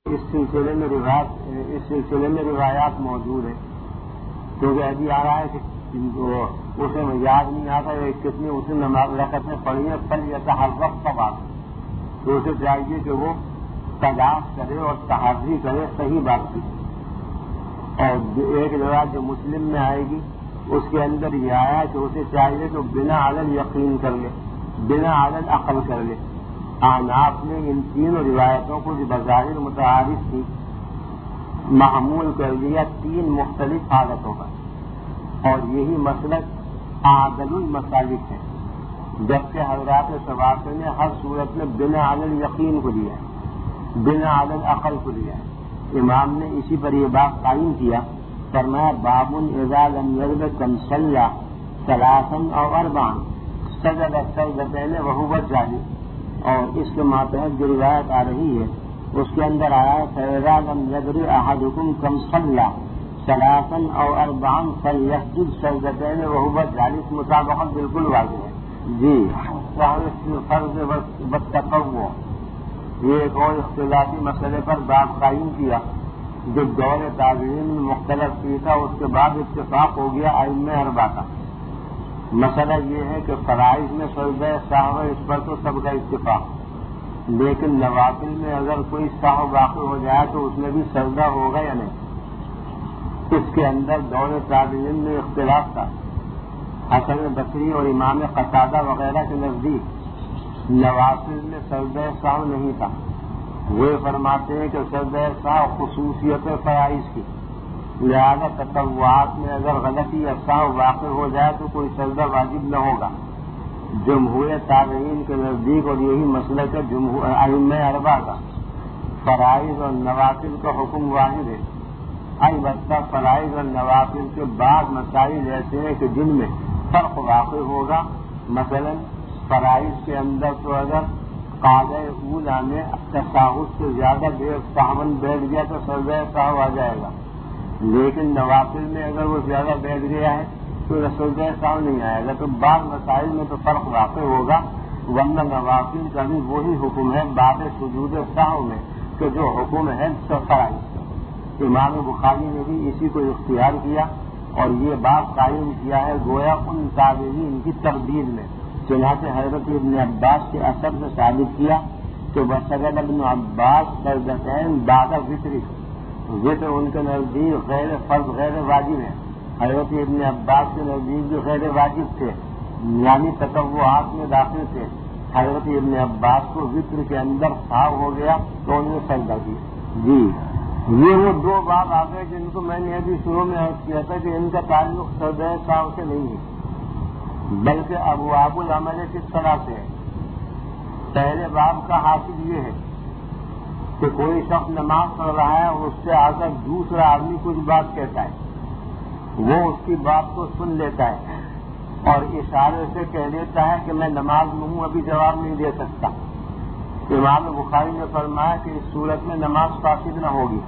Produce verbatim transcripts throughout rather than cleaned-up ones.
اس سلسلے میں روایت اس سلسلے میں روایات موجود ہیں، کیونکہ ابھی آ رہا ہے کہ اسے یاد نہیں آتا کتنی اسے نماز رکعتیں پڑھی ہیں، پل یا ہر وقت کا بات تو اسے چاہیے کہ وہ تلاش کرے اور تحری کرے صحیح بات کی۔ اور ایک روایت جو مسلم میں آئے گی اس کے اندر یہ آیا کہ اسے چاہیے کہ بنا عدل یقین کر لے، بنا عدل عقل کر لے۔ آپ نے ان تینوں روایتوں کو جو بظاہر متعارف تھی معمول کر لیا تین مختلف حالتوں کا، اور یہی مسلک عادل المسالک ہے، جبکہ حضرات شوافی نے ہر صورت میں بنا عدل یقین کو لیا ہے، بنا عدل عقل کو لیا ہے۔ امام نے اسی پر یہ بات قائم کیا، فرمایا باب اذا لم يرد كم صلى ثلاثا او اربعا سجد السجدتين وهو جالس، اور اس کے ماتحت جو روایت آ رہی ہے اس کے اندر آیا ہے فاذا لم يدر احدكم كم صلى ثلاثا او اربعا فليسجد سجدتين وهو جالس، مطابقت بالکل واضح ہے جی۔ فرض والتطوع، یہ ایک اور اختلافی مسئلے پر بات قائم کیا جو دور تابعین میں مختلف کی تھا، اس کے بعد اتفاق ہو گیا ائمہ اربعہ کا۔ مسئلہ یہ ہے کہ فرائض میں سجدہ سہو، اس پر تو سب کا اتفاق، لیکن نوافل میں اگر کوئی سہو واقع ہو جائے تو اس میں بھی سجدہ ہوگا یا نہیں، اس کے اندر دور تابعین میں اختلاف تھا۔ حسن بصری اور امام قتادہ وغیرہ کے نزدیک نوافل میں سجدہ سہو نہیں تھا، وہ فرماتے ہیں کہ سجدہ سہو خصوصیت فرائض کی، لہذا تطوعات میں اگر غلطی یا سہو واقع ہو جائے تو کوئی سجدہ واجب نہ ہوگا۔ جمہور تابعین کے نزدیک، اور یہی مسلک ہے جمہور ائمہ اربعہ کا، فرائض اور نوافل کا حکم واحد ہے۔ البتہ فرائض اور نوافل کے بعد مسائل ایسے ہیں کہ جن میں فرق واقع ہوگا، مثلا فرائض کے اندر تو اگر قاعدہ اولیٰ میں تشہد سے زیادہ دیر سہون بیٹھ گیا تو سجدہ سہو آ جائے گا، لیکن نوافل میں اگر وہ زیادہ بیٹھ گیا ہے تو سجدہ سہو نہیں آئے گا، تو بعض مسائل میں تو فرق واقع ہوگا، ورنہ نوافل کا بھی وہی حکم ہے بعد سجود سہو میں کہ جو حکم ہے فرائض۔ امام بخاری نے بھی اسی کو اختیار کیا اور یہ بات قائم کیا ہے گویا ان تابعین کی تردید میں، چنانچہ حضرت ابن عباس کے اثر سے ثابت کیا کہ وسجد ابن عباس سجدتین بعد وطر، وطر ان کے نزدیک غیر فرض غیر واجب ہے، حضرت ابن عباس کے نزدیک بھی غیر واجب تھے، یعنی تطوعات میں داخل تھے۔ حضرت ابن عباس کو وطر کے اندر سہو ہو گیا تو انہوں نے سجدہ کیا جی۔ یہ وہ دو باب آ گئے جن کو میں نے ابھی شروع میں عرض کیا تھا کہ ان کا تعلق سجدہ سہو سے نہیں ہے، بلکہ ابواب العمل کس طرح سے ہے۔ پہلے باب کا حاصل یہ ہے کہ کوئی شخص نماز پڑھ رہا ہے اور اس سے آ کر دوسرا آدمی کچھ بات کہتا ہے، وہ اس کی بات کو سن لیتا ہے اور اشارے سے کہہ دیتا ہے کہ میں نماز میں ہوں، ابھی جواب نہیں دے سکتا۔ امام بخاری نے فرمایا کہ اس صورت میں نماز فاسد نہ ہوگی،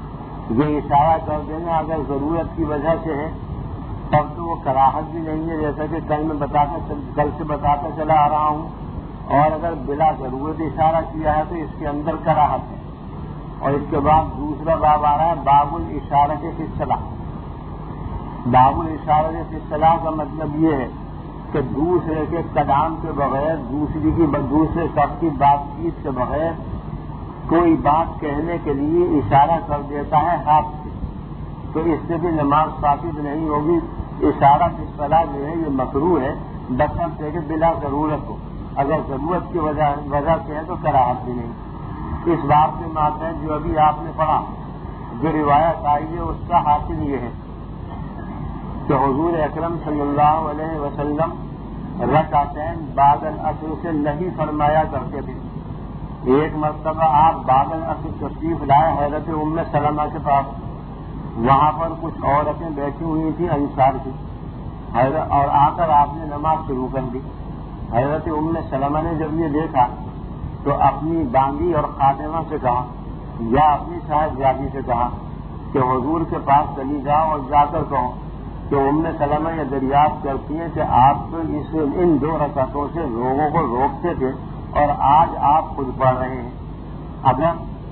یہ اشارہ کر دینا اگر ضرورت کی وجہ سے ہے تب تو وہ کراہت بھی نہیں ہے، جیسا کہ کل میں بتاتا کل سے بتاتا چلا آ رہا ہوں، اور اگر بلا ضرورت اشارہ کیا ہے تو اس کے اندر کراہت ہے۔ اور اس کے بعد دوسرا باب آ رہا ہے باب الاشارہ فی الصلاۃ۔ باب الاشارہ فی الصلاۃ کا مطلب یہ ہے کہ دوسرے کے کلام کے بغیر، دوسری کی دوسرے شخص کی بات چیت کے بغیر کوئی بات کہنے کے لیے اشارہ کر دیتا ہے ہاتھ سے، تو اس سے بھی نماز فاسد نہیں ہوگی۔ اشارہ کی صلاح جو ہے یہ مکروہ ہے، بشرطے کہ بلا ضرورت ہو، اگر ضرورت کی وجہ وجہ سے ہے تو کراہت بھی نہیں۔ اس بات کے ماتحت جو ابھی آپ نے پڑھا جو روایت آئی ہے اس کا حاصل یہ ہے کہ حضور اکرم صلی اللہ علیہ وسلم رکعتین بعد العصر سے نہیں فرمایا کرتے تھے۔ ایک مرتبہ آپ بعد العصر تشریف لائے حضرت ام سلمہ کے پاس، وہاں پر کچھ عورتیں بیٹھی ہوئی تھیں انصار کی، اور آ کر آپ نے نماز شروع کر دی۔ حضرت ام سلمہ نے جب یہ دیکھا تو اپنی باندی اور خادمہ سے کہا یا اپنی صاحبزادی سے کہا کہ حضور کے پاس چلی جاؤ اور جا کر کہو کہ ام سلمہ یہ دریافت کرتی ہیں کہ آپ تو اس ان دو رکعتوں سے لوگوں کو روکتے تھے اور آج آپ خود پڑھ رہے ہیں، اگر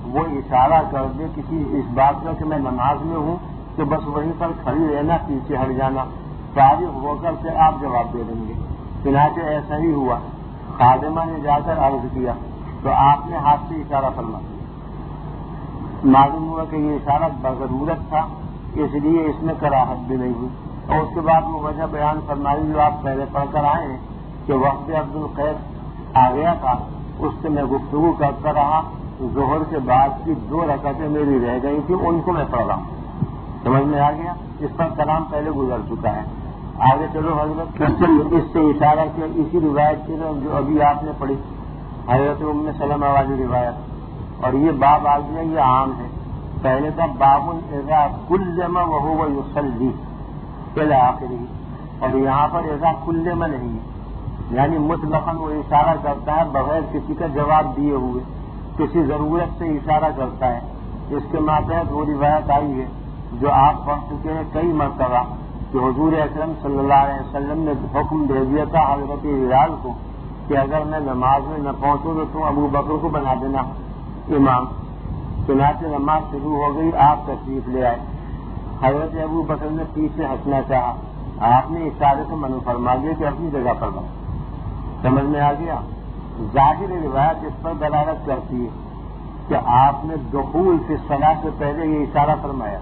وہ اشارہ کر دے کسی اس بات کا کہ میں نماز میں ہوں کہ بس وہیں پر کھڑی رہنا، پیچھے ہٹ جانا، فارغ ہو کر پھر آپ جواب دے دیں گے۔ چنانچہ ایسا ہی ہوا، خادمہ نے جا کر عرض کیا تو آپ نے ہاتھ سے اشارہ فرمایا۔ معلوم ہوا کہ یہ اشارہ بضرورت تھا، اس لیے اس میں کراہت بھی نہیں ہوئی۔ اور اس کے بعد وہ وجہ بیان فرمائی جو آپ پہلے پڑھ کر آئے ہیں کہ وقت عبد القیس آ گیا تھا، اس سے میں گفتگو کرتا رہا، ظہر کے بعد کی دو رکعتیں میری رہ گئی تھی، ان کو میں پڑھ رہا ہوں۔ سمجھ میں آ گیا؟ اس پر کلام پہلے گزر چکا ہے۔ آگے چلو حضرت، اس سے اشارہ کیا اسی روایت کی جو ابھی آپ نے پڑھی، حضرت ام سلمہ والی روایت، اور یہ باب آ گیا، یہ عام ہے۔ پہلے تھا باب اذا کلم وهو یصلی الی آخرہ، اور یہاں پر اذا کلم نہیں ہے، یعنی مطلقاً وہ اشارہ کرتا ہے بغیر کسی کا جواب دیے ہوئے، کسی ضرورت سے اشارہ کرتا ہے۔ اس کے ماتحت وہ روایت آئی ہے جو آپ پڑھ چکے ہیں کئی مرتبہ کہ حضور اکرم صلی اللہ علیہ وسلم نے حکم دے دیا تھا حضرت بلال کو کہ اگر میں نماز میں نہ پہنچوں تو تم ابو بکر کو بنا دینا امام۔ چنانچہ نماز شروع ہو گئی، آپ تشریف لے آئے، حضرت ابو بکر نے پیچھے ہٹنا چاہا، آپ نے اشارے سے منع فرما دیا کہ اپنی جگہ پر رہو۔ سمجھ میں آ گیا؟ ظاہر روایت اس پر دلالت کرتی ہے کہ آپ نے دخول فی الصلاۃ سے پہلے یہ اشارہ فرمایا،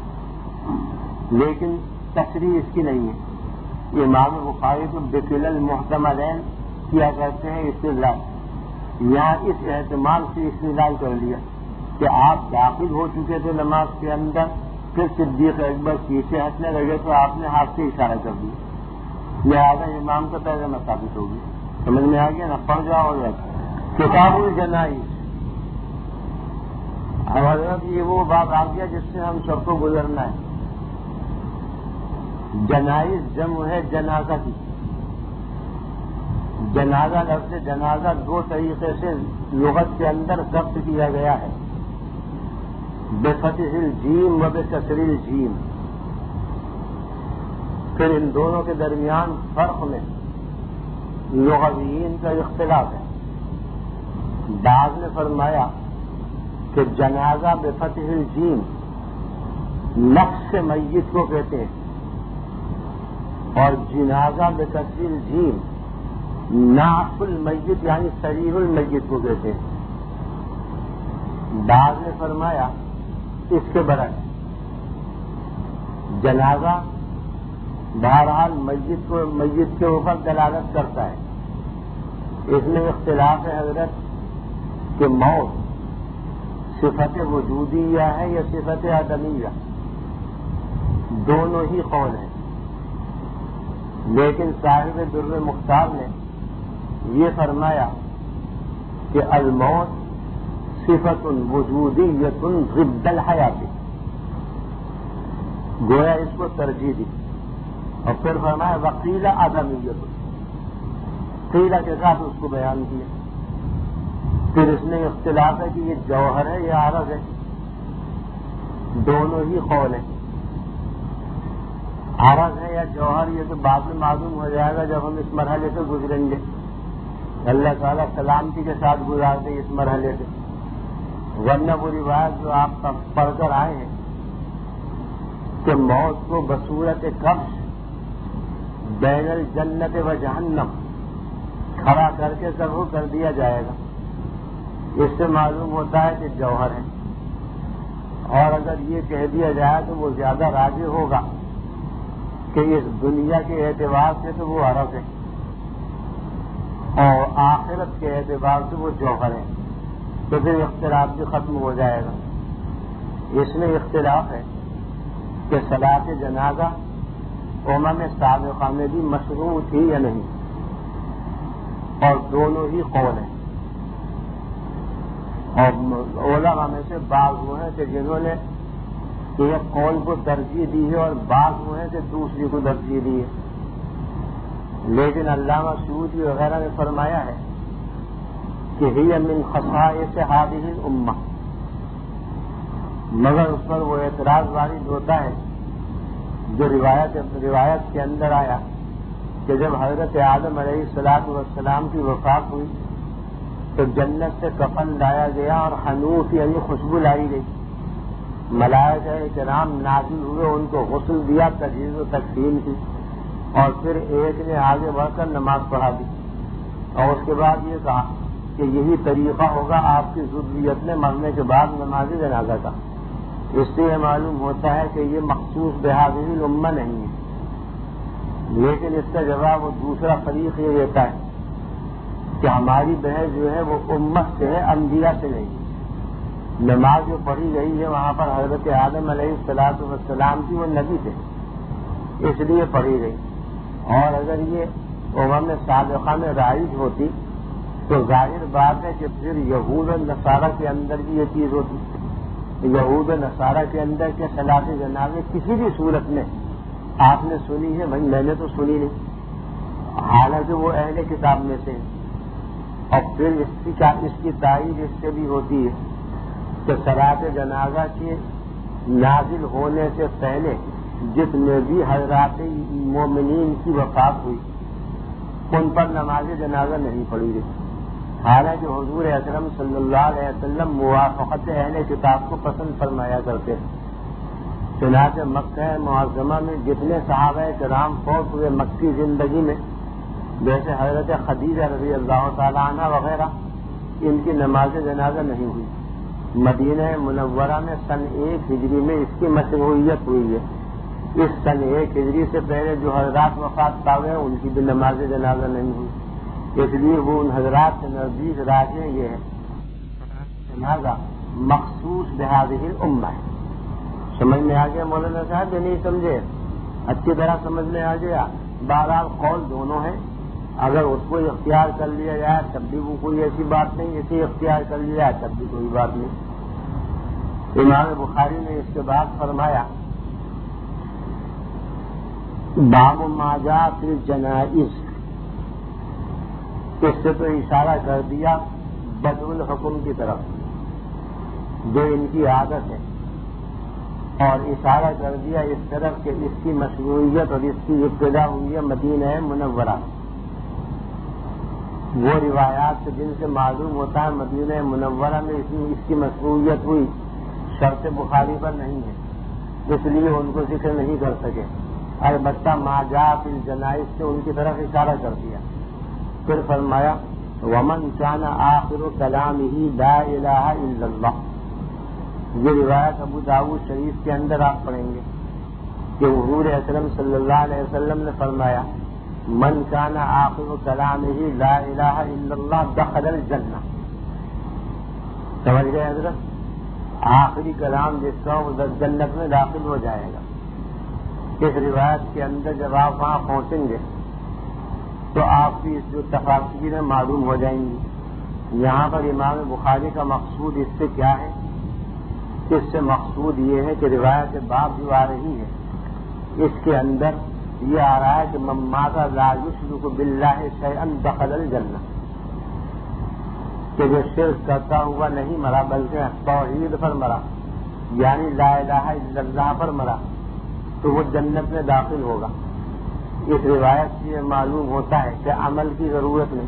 لیکن تشریح اس کی نہیں ہے۔ امام بخاری کو بکل المحتملین کیا کرتے ہیں استدلال، یہاں اس احتمال سے استدلال کر لیا کہ آپ داخل ہو چکے تھے نماز کے اندر، پھر صدیق اکبر پیچھے ہٹنے لگے تو آپ نے ہاتھ سے اشارہ کر دیا، لہٰذا امام کا پیغام ثابت ہوگی۔ سمجھ میں آ گیا نا؟ پڑھ جاؤ اور کتاب الجنائز، اب حضرت یہ وہ بات آ گیا جس سے ہم سب کو گزرنا ہے۔ جنائز جمع ہے جنازہ کی۔ جنازہ لفظ جنازہ دو طریقے سے لغت کے اندر ضبط کیا گیا ہے، بفتح الجیم و بکسر الجیم۔ پھر ان دونوں کے درمیان فرق میں لغویین کا اختلاف ہے۔ بعض نے فرمایا کہ جنازہ بفتح الجیم نفس میت کو کہتے ہیں، اور جنازہ بکسر الجیم نعش المیت یعنی صریح المیت کو کہتے ہیں۔ بعض نے فرمایا اس کے برعکس، جنازہ بہرحال میت کو میت کے اوپر دلالت کرتا ہے۔ اس میں اختلاف ہے حضرت کہ موت صفت وجودیہ ہے یا صفت عدمیہ، دونوں ہی قول ہیں، لیکن صاحب در مختار نے یہ فرمایا کہ الموت صفت وجودیۃ ضد الحیات، گویا اس کو ترجیح دی، اور پھر فرمایا وقیل عدمیۃ، قیلہ کے ساتھ اس کو بیان کیا۔ پھر اس میں اختلاف ہے کہ یہ جوہر ہے یا عرض ہے، دونوں ہی قول ہیں۔ عرض ہے یا جوہر یہ تو بعد میں معلوم ہو جائے گا جب ہم اس مرحلے سے گزریں گے، اللہ تعالیٰ سلامتی کے ساتھ گزار دے اس مرحلے سے، ورنہ وہ روایت جو آپ پڑھ کر آئے ہیں کہ موت کو بصورت قبض بین الجنت و جہنم کھڑا کر کے ضرور کر دیا جائے گا، اس سے معلوم ہوتا ہے کہ جوہر ہے۔ اور اگر یہ کہہ دیا جائے تو وہ زیادہ راضی ہوگا کہ اس دنیا کے اعتبار سے تو وہ عرض ہے اور آخرت کے اعتبار سے وہ جوہر ہے، تو پھر اختلاف بھی ختم ہو جائے گا۔ اس میں اختلاف ہے کہ صلاۃ جنازہ امم سابقہ میں بھی مشروع تھی یا نہیں، اور دونوں ہی قول ہیں، اور علماء میں سے بعض وہ ہیں کہ جنہوں نے ایک قول کو ترجیح دی ہے اور بعض وہ ہیں کہ دوسری کو ترجیح دی ہے، لیکن علامہ سیوطی وغیرہ نے فرمایا ہے کہ ہی من خصائص هذه الامہ، مگر اس پر وہ اعتراض وارد ہوتا ہے جو روایت روایت کے اندر آیا کہ جب حضرت آدم علیہ الصلوۃ والسلام کی وفات ہوئی تو جنت سے کفن لایا گیا اور حنوف یعنی خوشبو لائی گئی. ملائکہ کرام نازل ہوئے, ان کو غسل دیا, تجہیز و تکفین کی, اور پھر ایک نے آگے بڑھ کر نماز پڑھا دی, اور اس کے بعد یہ کہا کہ یہی طریقہ ہوگا آپ کی ذریت میں مرنے کے بعد نماز جنازہ کا. اس سے یہ معلوم ہوتا ہے کہ یہ مخصوص بہذی الامہ نہیں ہے. لیکن اس کا جواب وہ دوسرا فریق یہ دیتا ہے کہ ہماری بحث جو ہے وہ امت سے ہے, انبیاء سے نہیں. نماز جو پڑھی گئی ہے وہاں پر حضرت آدم علیہ الصلوۃ والسلام کی, وہ نبی تھے, اس لیے پڑھی گئی. اور اگر یہ امم سابقہ میں رائج ہوتی تو ظاہر بات ہے کہ پھر یہود و نصارہ کے اندر بھی یہ چیز ہوتی. یہود و نصارہ کے اندر کے صلاۃ جنازے کسی بھی صورت میں آپ نے سنی ہے؟ بھائی میں نے تو سنی نہیں, حالانکہ وہ اہل کتاب میں سے ہیں. اور پھر اس کی اس کی تائید اس سے بھی ہوتی ہے کہ صلاۃ جنازہ کے نازل ہونے سے پہلے جتنے بھی حضرات مومنین کی وفات ہوئی ان پر نماز جنازہ نہیں پڑھی گئی. حالانکہ حضور اکرم صلی اللہ علیہ وسلم موافقت اہل کتاب کو پسند فرمایا کرتے تھے. چنانچہ مکہ معظمہ میں جتنے صحابہ کرام فوت ہوئے مکی زندگی میں, جیسے حضرت خدیجہ رضی اللہ تعالیٰ عنہ وغیرہ, ان کی نماز جنازہ نہیں ہوئی. مدینہ منورہ میں سن ایک ہجری میں اس کی مشروعیت ہوئی ہے. اس سن ایک ہجری سے پہلے جو حضرات وفات پا گئے ان کی بھی نماز جنازہ نہیں ہوئی. اس لیے وہ ان حضرات سے نزدیک راجع یہ ہے جنازہ مخصوص بہذی الامہ ہے. سمجھ میں آ گیا مولانا صاحب یا نہیں سمجھے؟ اچھی طرح سمجھ میں آ گیا. بہرحال قول دونوں ہیں, اگر اس کو اختیار کر لیا جائے تب بھی وہ کوئی ایسی بات نہیں, اسے اختیار کر لیا جائے تب بھی کوئی بات نہیں. امام بخاری نے اس کے بعد فرمایا باب ما جاء فی الجنائز. اس سے تو اشارہ کر دیا بدء الحکم کی طرف جو ان کی عادت ہے, اور اشارہ کر دیا اس طرف کہ اس کی مشروعیت اور اس کی ابتدا ہوئی ہے مدینہ منورہ. وہ روایات جن سے معلوم ہوتا ہے مدینہ منورہ میں اس کی مشروعیت ہوئی شرط بخاری پر نہیں ہے, اس لیے ان کو ذکر نہیں کر سکے. البتہ ما جاء فی الجنائز سے ان کی طرف اشارہ کر دیا. پھر فرمایا ومن کان آخر کلامہ لا الہ الا اللہ. یہ روایت ابو داؤد شریف کے اندر آپ پڑھیں گے کہ حضور اکرم صلی اللہ علیہ وسلم نے فرمایا من کان آخر کلامہ لا الہ الا اللہ دخل الجنہ. سمجھ گئے حضرت؟ آخری کلام جس کا وہ جنت میں داخل ہو جائے گا. اس روایت کے اندر جب آپ وہاں پہنچیں گے تو آپ کی جو تفاصیلیں معلوم ہو جائیں گی. یہاں پر امام بخاری کا مقصود اس سے کیا ہے؟ اس سے مقصود یہ ہے کہ روایت باب جو آ رہی ہے اس کے اندر یہ آ رہا ہے کہ من مات لا یشرک باللہ شیئا دخل الجنہ, کہ جو شرک کرتا ہوا نہیں مرا بلکہ توحید پر مرا یعنی لا الہ الا اللہ پر مرا تو وہ جنت میں داخل ہوگا. اس روایت سے یہ معلوم ہوتا ہے کہ عمل کی ضرورت نہیں,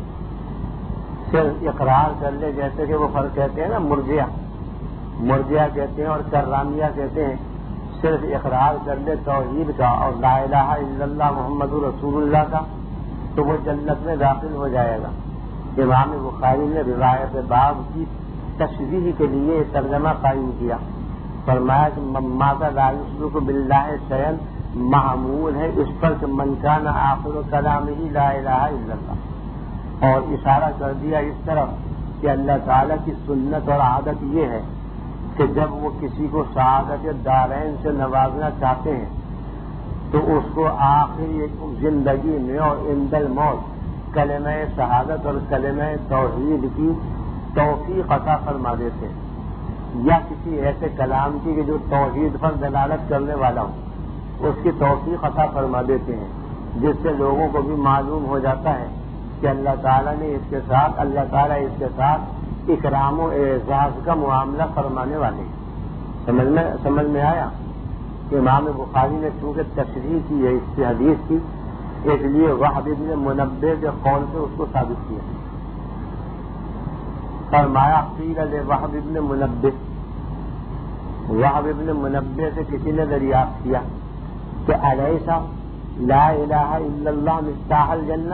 صرف اقرار کر لے, جیسے کہ وہ فرق کہتے ہیں نا مرجیہ مرجیہ کہتے ہیں اور کرامیہ کہتے ہیں. صرف اقرار کر لے توحید کا اور لا الہ الا اللہ محمد رسول اللہ کا تو وہ جنت میں داخل ہو جائے گا. امام بخاری نے روایت باب کی تشریح کے لیے ترجمہ قائم کیا. فرمایا کہ من مات لا یشرک باللہ شیئا معمول ہے اس پر کہ من کان آخر کلامہ لا الہ الا اللہ, اور اشارہ کر دیا اس طرف کہ اللہ تعالیٰ کی سنت اور عادت یہ ہے کہ جب وہ کسی کو سعادت دارین سے نوازنا چاہتے ہیں تو اس کو آخری زندگی میں اور عند الموت کلمہ شہادت اور کلمہ توحید کی توفیق عطا فرما دیتے ہیں, یا کسی ایسے کلام کی کہ جو توحید پر دلالت کرنے والا ہو اس کی توفیق عطا فرما دیتے ہیں, جس سے لوگوں کو بھی معلوم ہو جاتا ہے کہ اللہ تعالیٰ نے اس کے ساتھ اللہ تعالیٰ اس کے ساتھ اکرام و اعزاز کا معاملہ فرمانے والے. سمجھ میں سمجھ میں آیا؟ امام بخاری نے چونکہ تشریح کی ہے اس کی حدیث کی, اس لیے وحب ابن منبہ کے قول سے اس کو ثابت کیا. فرمایا قیل لوہب ابن منبہ، وہب ابن منبہ سے کسی نے دریافت کیا کہ الیس لا الہ الا اللہ مفتاح الجنہ،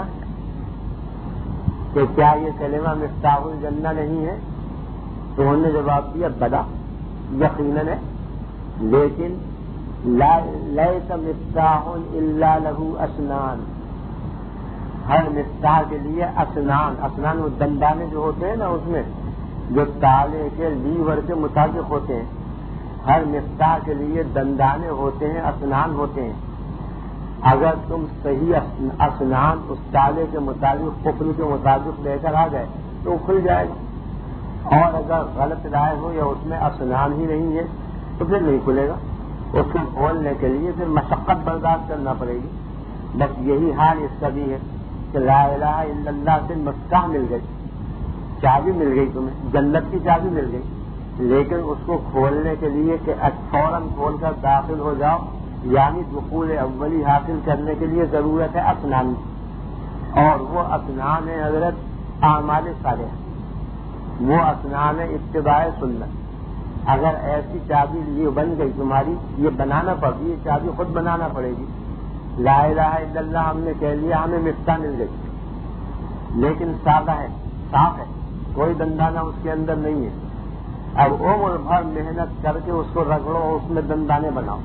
کہ کیا یہ کلمہ مفتاح الجنہ نہیں ہے؟ تو انہوں نے جواب دیا بلا، یقیناً ہے، لیکن لیس مفتاح الا لہ اسنان، ہر مفتاح کے لیے اسنان، اسنان وہ دندانے جو ہوتے ہیں نا، اس میں جو تالے کے لیور کے مطابق ہوتے ہیں، ہر مفتاح کے لیے دندانے ہوتے ہیں، اسنان ہوتے ہیں۔ اگر تم صحیح اسنان اس تالے کے مطابق، قفل کے مطابق لے کر آ گئے تو وہ کھل جائے گا، اور اگر غلط لائے ہو یا اس میں اسنان ہی نہیں ہے تو پھر نہیں کھلے گا۔ اس کو کھولنے کے لیے پھر مشقت برداشت کرنا پڑے گی۔ بس یہی حال اس کا بھی ہے کہ لا الہ الا اللہ سے مفتاح مل گئی، چابی مل گئی، تمہیں جنت کی چابی مل گئی، لیکن اس کو کھولنے کے لیے کہ فوراً کھول کر داخل ہو جاؤ، یعنی دخول اولی حاصل کرنے کے لیے ضرورت ہے اسنان کی، اور وہ اسنان ہے حضرت اعمال صالحہ، وہ اسنان ہے اتباع سنت۔ اگر ایسی چابی یہ بن گئی تمہاری، یہ بنانا پڑتی، یہ چابی خود بنانا پڑے گی۔ لا الہ الا اللہ ہم نے کہہ لیا، ہمیں مفتاح مل گئی، لیکن سادہ ہے، صاف ہے، کوئی دندانہ اس کے اندر نہیں ہے۔ اب عمر بھر محنت کر کے اس کو رگڑو، اس میں دندانے بناؤ،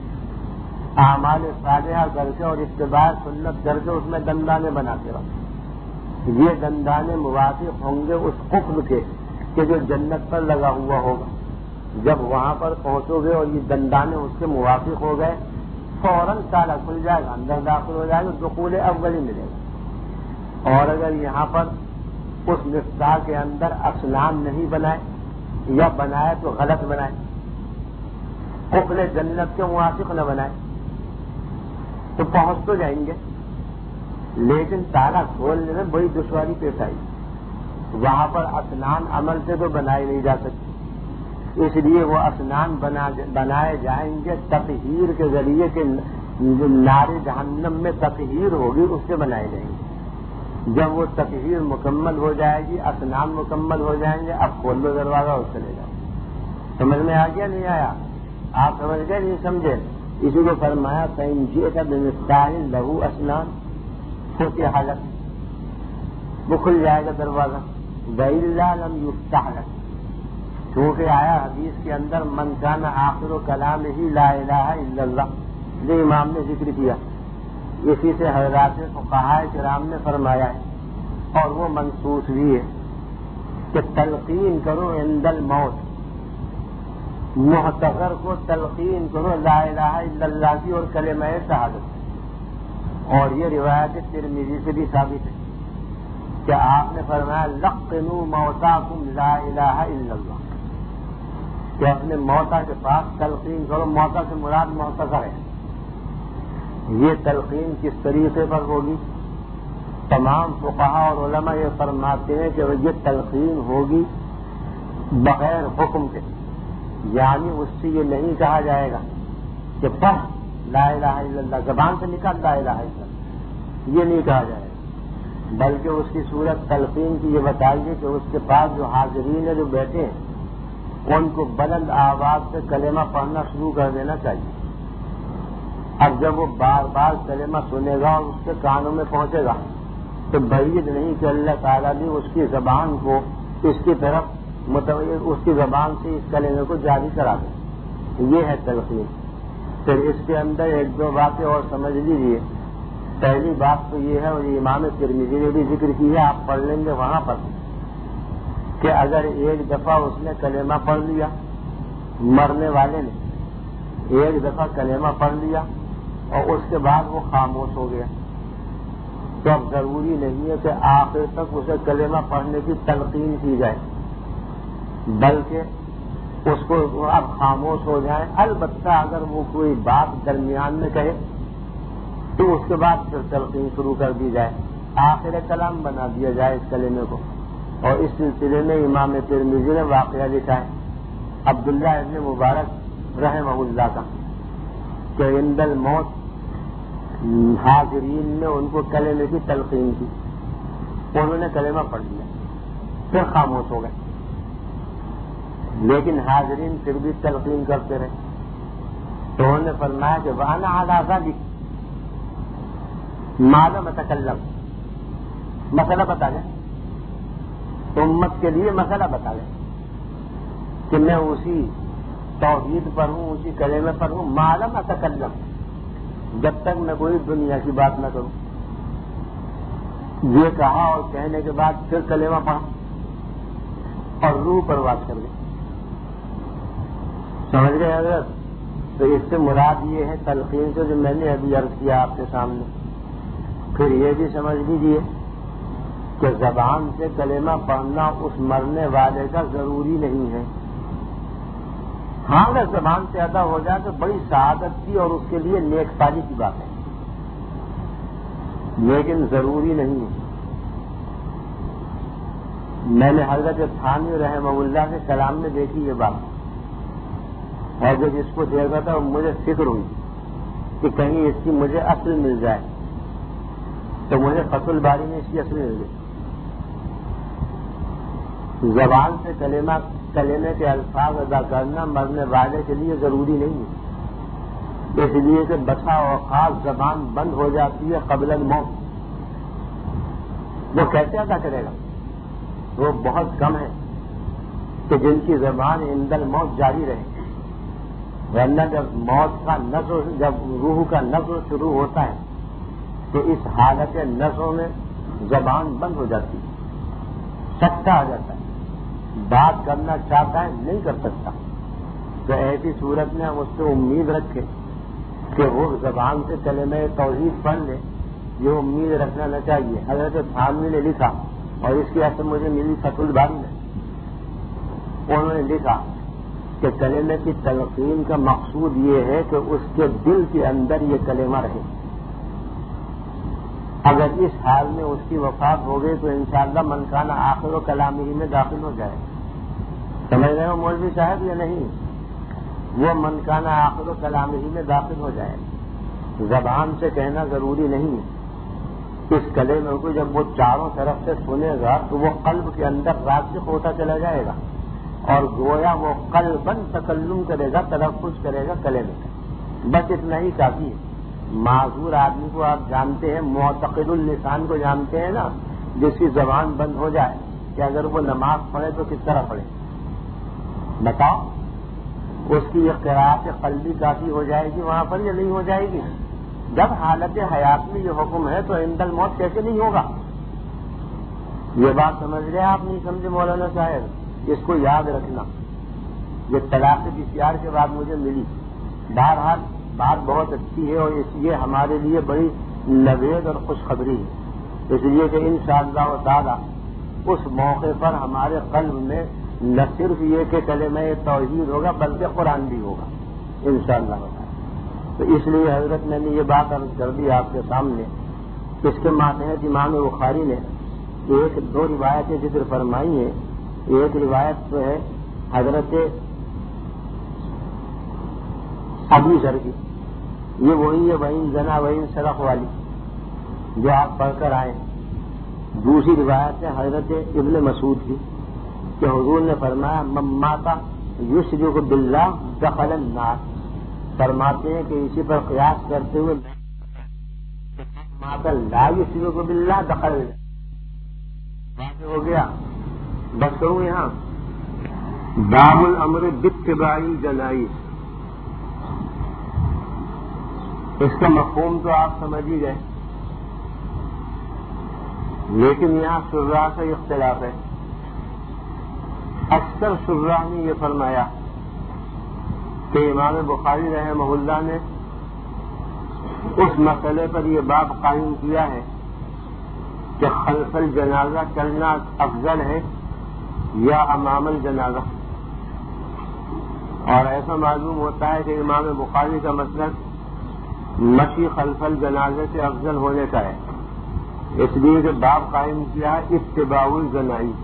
اعمال صالحہ کر کے اور اتباع سنت کر کے اس میں دندانے بناتے رہو۔ یہ دندانے موافق ہوں گے اس قفل کے کہ جو جنت پر لگا ہوا ہوگا۔ جب وہاں پر پہنچو گے اور یہ دندانے اس کے موافق ہو گئے، فوراً تالا کھل جائے گا، اندر داخل ہو جائے گا، دخول اولی ملے گا۔ اور اگر یہاں پر اس مفتاح کے اندر اسنان نہیں بنائے یا بنائے تو غلط بنائے، قفل جنت کے موافق نہ بنائے، تو پہنچ تو جائیں گے، لیکن تالا کھولنے میں بڑی دشواری پیش آئی۔ وہاں پر اسنان عمل سے تو بنائے نہیں جا سکتے، اس لیے وہ اسنان بنا بنائے جائیں گے تطہیر کے ذریعے کے نار جہنم میں تطہیر ہوگی، اس سے بنائے جائیں گے۔ جب وہ تطہیر مکمل ہو جائے گی، اسنان مکمل ہو جائیں گے، اب کھول دو دروازہ اور چلے جاؤ۔ سمجھ میں آ گیا نہیں آیا؟ آپ سمجھ گئے نہیں سمجھے؟ اسی کو فرمایا فَإِنْ جِئْتَ بِمِفْتَاحٍ لَهُ أَسْنَانٌ، فتح لك، وہ کھل جائے گا دروازہ۔ وَإِلَّا لَمْ يُفْتَحْ لَكَ، کیونکہ آیا حدیث کے اندر من کان آخر کلام ہی لا الہ الا اللہ، جو امام نے ذکر کیا، اسی سے حضرات فقہاء کرام نے فرمایا ہے، اور وہ منصوص بھی ہے کہ تلقین کرو عند الموت، محتضر کو تلقین کرو لا الہ الا اللہ کی اور کلمہ شہادت۔ اور یہ روایت ترمذی سے بھی ثابت ہے کہ آپ نے فرمایا لقنوا موتاکم لا الہ الا اللہ، کہ اپنے موتا کے پاس تلقین کرو۔ موتا سے مراد محتضر ہے۔ یہ تلقین کس طریقے پر ہوگی؟ تمام فقہاء اور علماء یہ فرماتے ہیں کہ یہ تلقین ہوگی بغیر حکم کے، یعنی اس سے یہ نہیں کہا جائے گا کہ پڑھ لا الہ الا اللہ، زبان سے نکال لا الہ الا اللہ، یہ نہیں کہا جائے گا، بلکہ اس کی صورت تلقین کی یہ بتائیے کہ اس کے پاس جو حاضرین ہیں، جو بیٹھے ہیں، ان کو بلند آواز سے کلمہ پڑھنا شروع کر دینا چاہیے۔ اب جب وہ بار بار کلمہ سنے گا اور اس کے کانوں میں پہنچے گا تو بعید نہیں کہ اللہ تعالیٰ بھی اس کی زبان کو اس کی طرف متوجہ، اس کی زبان سے اس کلمے کو جاری کرا دے۔ یہ ہے تلقین۔ پھر اس کے اندر ایک دو باتیں اور سمجھ لیجیے۔ پہلی بات تو یہ ہے، اور امام ترمذی نے بھی ذکر کی ہے، آپ پڑھ لیں گے وہاں پر، کہ اگر ایک دفعہ اس نے کلمہ پڑھ لیا، مرنے والے نے ایک دفعہ کلمہ پڑھ لیا اور اس کے بعد وہ خاموش ہو گیا، تو اب ضروری نہیں ہے کہ آخر تک اسے کلمہ پڑھنے کی تلقین کی جائے، بلکہ اس کو اب خاموش ہو جائے۔ البتہ اگر وہ کوئی بات درمیان میں کہے تو اس کے بعد پھر تلقین شروع کر دی جائے، آخر کلام بنا دیا جائے اس کلمے کو۔ اور اس سلسلے میں امام ترمذی نے واقعہ لکھا ہے عبداللہ ابن مبارک رحمہ اللہ کا، کہ عند الموت حاضرین نے ان کو کلمے کی تلقین کی، انہوں نے کلمہ پڑھ لیا، پھر خاموش ہو گئے۔ لیکن حاضرین پھر بھی تلقین کرتے رہے. تو انہوں نے فرمایا کہ وانا علی ذلک ما لم اتکلم، مسئلہ بتا دیں امت کے لیے، مسئلہ بتا دیں کہ میں اسی توحید پر ہوں، اسی کلمے پر ہوں، ما لم اتکلم، جب تک میں کوئی دنیا کی بات نہ کروں. یہ کہا اور کہنے کے بعد پھر کلمہ پڑھا اور روح پرواز کر گئے. سمجھ گئے حضرت؟ تو اس سے مراد یہ ہے تلقین سے جو میں نے ابھی عرض کیا آپ کے سامنے. پھر یہ بھی سمجھ لیجیے کہ زبان سے کلمہ پڑھنا اس مرنے والے کا ضروری نہیں ہے. ہاں اگر زبان سے ادا ہو جائے تو بڑی سعادت کی اور اس کے لیے نیک سالی کی بات ہے، لیکن ضروری نہیں ہے. میں نے حضرت تھانوی رحمہ اللہ کے کلام میں دیکھی یہ بات، اور جب اس کو دیکھا تھا مجھے فکر ہوئی کہ کہیں اس کی مجھے اصل مل جائے. تو مجھے فتح الباری میں اس کی اصل مل گئی. زبان سے کلمہ کلمے کے الفاظ ادا کرنا مرنے والے کے لیے ضروری نہیں ہے، اس لیے کہ بسا اوقات زبان بند ہو جاتی ہے قبل الموت. وہ کیسے ادا کرے گا؟ وہ بہت کم ہے کہ جن کی زبان عند الموت جاری رہے، ورنہ جب موت کا نظر، جب روح کا نظر شروع ہوتا ہے تو اس حالت نظر میں زبان بند ہو جاتی ہے، سکتا آ جاتا ہے، بات کرنا چاہتا ہے نہیں کر سکتا. تو ایسی صورت میں ہم اس سے امید رکھیں کہ وہ زبان سے کلمہ توحید پڑھ لے، یہ امید رکھنا نہ چاہیے. حضرت تھانوی نے لکھا اور اس کی اصل مجھے ملی فتح الباری میں، انہوں نے لکھا کہ کلمے کی تلقین کا مقصود یہ ہے کہ اس کے دل کے اندر یہ کلمہ رہے. اگر اس حال میں اس کی وفات ہو گئی تو انشاءاللہ من کان آخر و کلامہ میں داخل ہو جائے. سمجھ رہے ہو مولوی صاحب یا نہیں؟ وہ من کان آخر و کلامہ میں داخل ہو جائے. زبان سے کہنا ضروری نہیں ہے. اس کلمے کو جب وہ چاروں طرف سے سنے گا تو وہ قلب کے اندر راسخ ہوتا چلا جائے گا اور گویا وہ قلباً تکلم کرے گا، تلفظ کرے گا کلمے کا. بس اتنا ہی کافی ہے. معذور آدمی کو آپ جانتے ہیں، معتقد اللسان کو جانتے ہیں نا، جس کی زبان بند ہو جائے کہ اگر وہ نماز پڑھے تو کس طرح پڑھے؟ بتاؤ، اس کی یہ قرأت قلبی کافی ہو جائے گی وہاں پر یا نہیں ہو جائے گی؟ جب حالت حیات میں یہ حکم ہے تو عند الموت کیسے نہیں ہوگا؟ یہ بات سمجھ رہے آپ نہیں سمجھے مولانا صاحب؟ اس کو یاد رکھنا. یہ طلاق بسیار کے بعد مجھے ملی. بہرحال بات بہت اچھی ہے اور اس لیے ہمارے لیے بڑی نوید اور خوشخبری ہے، اس لیے کہ انشاءاللہ تعالی اس موقع پر ہمارے قلب میں نہ صرف یہ کہ کلمہ توحید ہوگا بلکہ قرآن بھی ہوگا انشاءاللہ تعالی. تو اس لیے حضرت میں نے یہ بات عرض کر دی آپ کے سامنے. اس کے ماتحت امام بخاری نے ایک دو روایتیں ذکر فرمائی ہیں. ایک روایت تو ہے حضرت ابو ذر کی، یہ وہی ہے وہیں زنا وہیں سرخ والی جو آپ پڑھ کر آئے. دوسری روایت ہے حضرت ابن مسعود کی کہ حضور نے فرمایا من مات یشرک باللہ دخل النار. فرماتے ہیں کہ اسی پر قیاس کرتے ہوئے مات لا یشرک باللہ دخل النار ہو گیا. بس کروں یہاں باب الامر باتباع الجنائز. اس کا مفہوم تو آپ سمجھ ہی گئے، لیکن یہاں شراح کا اختلاف ہے. اکثر شراح نے یہ فرمایا کہ امام بخاری رحمہ اللہ نے اس مسئلے پر یہ باب قائم کیا ہے کہ خلف الجنازہ چلنا افضل ہے یا امام الجنازہ. اور ایسا معلوم ہوتا ہے کہ امام بخاری کا مسلک مشی خلف الجنازے سے افضل ہونے کا ہے، اس لیے کہ باب قائم کیا ہے اتباع الجنائز،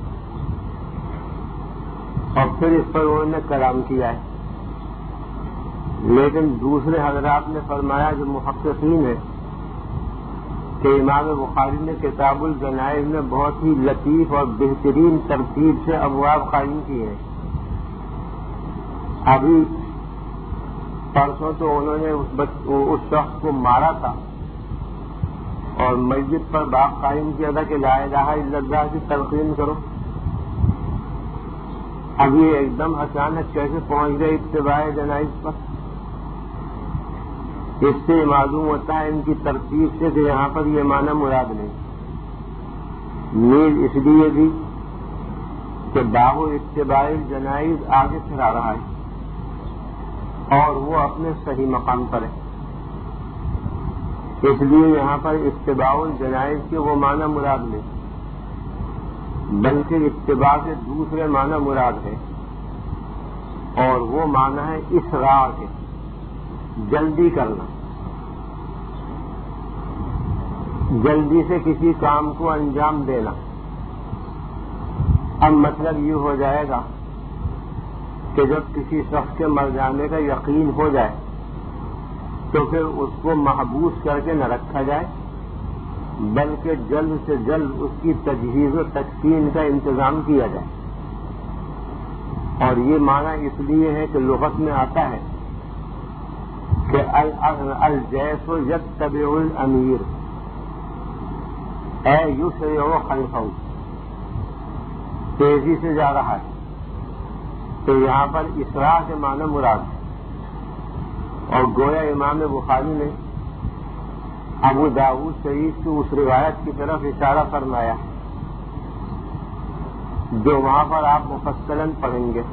اور پھر اس پر انہوں نے کلام کیا ہے. لیکن دوسرے حضرات نے فرمایا جو محققین ہیں کہ امام بخاری نے کتاب الجنائز میں بہت ہی لطیف اور بہترین ترتیب سے ابواب قائم کیے ہیں. ابھی پرسوں تو انہوں نے اس, اس شخص کو مارا تھا اور مسجد پر باب قائم کیا تھا کہ لا الہ الا اللہ کی تلقین کرو. اب یہ ایک دم اچانک کیسے پہنچ گئے اتباع جنائز پر؟ اس سے معلوم ہوتا ہے ان کی ترتیب سے کہ یہاں پر یہ معنی مراد نہیں. نیز اس لیے بھی کہ باب اتباع جنائز آگے چلا رہا ہے اور وہ اپنے صحیح مقام پر ہے، اس لیے یہاں پر اتباع الجنائز کے وہ معنی مراد نہیں بلکہ اتباع کے دوسرے معنی مراد ہے، اور وہ معنی ہے اسراع کے، جلدی کرنا، جلدی سے کسی کام کو انجام دینا. اب مطلب یہ ہو جائے گا کہ جب کسی شخص کے مر جانے کا یقین ہو جائے تو پھر اس کو محبوس کر کے نہ رکھا جائے بلکہ جلد سے جلد اس کی تجہیز و تکفین کا انتظام کیا جائے. اور یہ معنی اس لیے ہے کہ لغت میں آتا ہے کہ الجیش یتبع الامیر اے یسرع خلفہ، تیزی سے جا رہا ہے. تو یہاں پر اسراع کے معنی مراد ہے. اور گویا امام بخاری نے ابو داؤد شریف کی اس روایت کی طرف اشارہ فرمایا جو وہاں پر آپ مفصلاً پڑھیں گے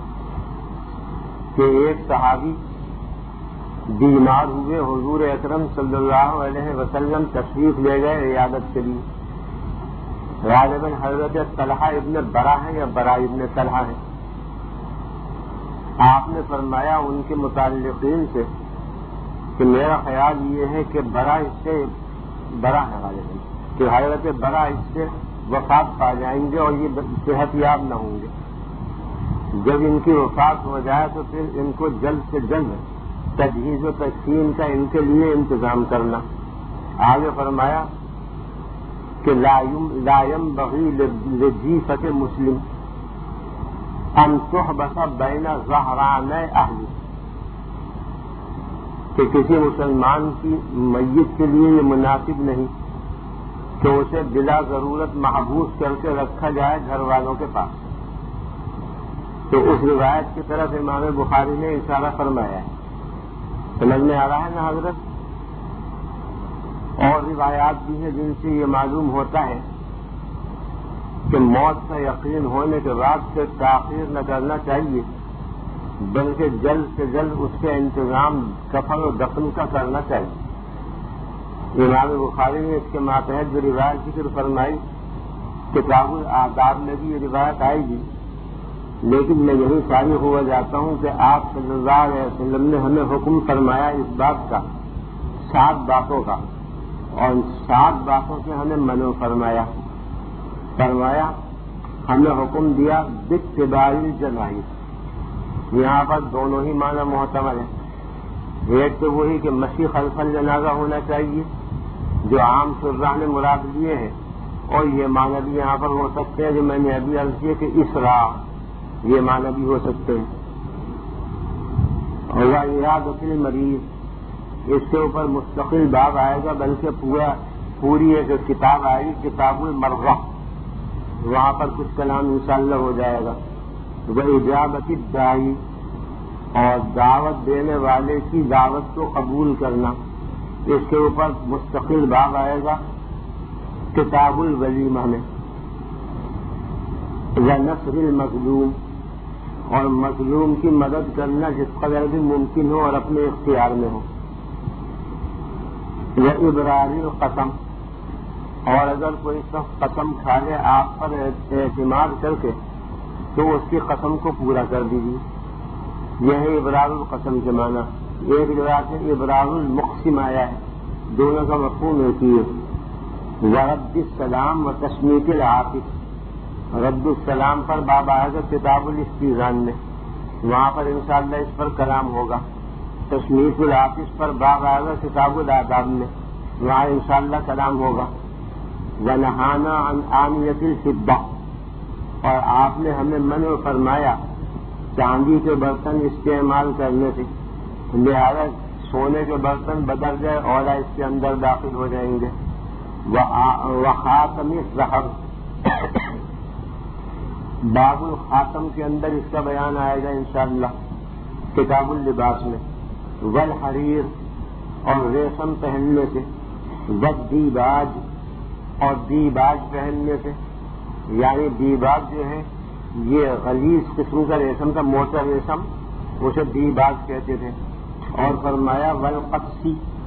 کہ ایک صحابی بیمار ہوئے، حضور اکرم صلی اللہ علیہ وسلم تشریف لے گئے عیادت کے لیے. غالباً حضرت طلحہ ابن برا ہے یا برا ابن طلحہ ہے. آپ نے فرمایا ان کے متعلقین سے کہ میرا خیال یہ ہے کہ برا اس سے برا ہے غالباً کہ حضرت برا اس سے وفات پا جائیں گے اور یہ صحت یاب نہ ہوں گے. جب ان کی وفات ہو جائے تو پھر ان کو جلد سے جلد تجہیز و تقسیم کا ان کے لیے انتظام کرنا. آگے فرمایا کہ لا ينبغي لجیفة مسلم ان تحبس بین ظہران اہل، کہ کسی مسلمان کی میت کے لیے یہ مناسب نہیں کہ اسے بلا ضرورت محبوس کر کے رکھا جائے گھر والوں کے پاس. تو اس روایت کی طرف امام بخاری نے اشارہ فرمایا ہے. سمجھ میں آ رہا ہے نا حضرت؟ اور روایات بھی ہیں جن سے یہ معلوم ہوتا ہے کہ موت کا یقین ہونے کے بعد سے تاخیر نہ کرنا چاہیے بلکہ جلد سے جلد اس کا انتظام کفن و دفن کا کرنا چاہیے. امام بخاری نے اس کے ماتحت جو روایت ذکر فرمائی کتاب الآداب میں بھی یہ روایت آئے گی، لیکن میں یہی ساری ہوا جاتا ہوں کہ آپ صلی اللہ علیہ وسلم نے ہمیں حکم فرمایا اس بات کا سات باتوں کا، اور سات باتوں سے ہمیں منع فرمایا فرمایا ہمیں حکم دیا باتباع الجنائز. یہاں پر دونوں ہی معنی محتمل ہیں. ایک تو وہی کہ مشی خلف الجنازہ ہونا چاہیے جو عام شرح نے مراد لیے ہیں، اور یہ معنی بھی یہاں پر ہو سکتے ہیں جو میں نے ابھی عرض کیا کہ اسراع، یہ معنی بھی ہو سکتے ہیں. اور عیادۃ المریض، اس کے اوپر مستقل باب آئے گا بلکہ پورا پوری ایک کتاب آئے گی کتاب المرغہ، وہاں پر کچھ کلام انشاءاللہ ہو جائے گا. وہ اجابت الداعی، اور دعوت دینے والے کی دعوت کو قبول کرنا، اس کے اوپر مستقل باب آئے گا کتاب الولیمہ میں. ونصر المظلوم، اور مظلوم کی مدد کرنا جس قدر بھی ممکن ہو اور اپنے اختیار میں ہو. وابرار القسم، اور اگر کوئی شخص قسم کھا لے آپ پر اعتماد کر کے تو اس کی قسم کو پورا کر دیجیے. یہ ہے ابرار القسم کے معنی. ایک روایت میں ابرار المقسم آیا ہے، دونوں کا مفہوم ایک ہی ہے. ورد السلام و تشمیت العاطف، رد السلام پر باب آئے گا کتاب الاستئذان میں، وہاں پر انشاءاللہ اس پر کلام ہوگا. تشمیت العاطف پر باب آئے گا کتاب الآداب میں، وہاں انشاءاللہ کلام ہوگا. ونہانا عن آنیۃ الفضہ، اور آپ نے ہمیں منع فرمایا چاندی کے برتن استعمال کرنے سے، لہذا سونے کے برتن بدل گئے اور اس کے اندر داخل ہو جائیں گے۔ وخاتم الذہب، باب الخاتم کے اندر اس کا بیان آئے گا انشاءاللہ کتاب اللباس میں۔ والحریر، اور ریشم پہننے سے، والدیباج، اور دیباج پہننے سے، یعنی دیباج جو ہے یہ غلیظ قسم کا ریشم کا موٹا ریشم، اسے دیباج کہتے تھے۔ اور فرمایا والقصی،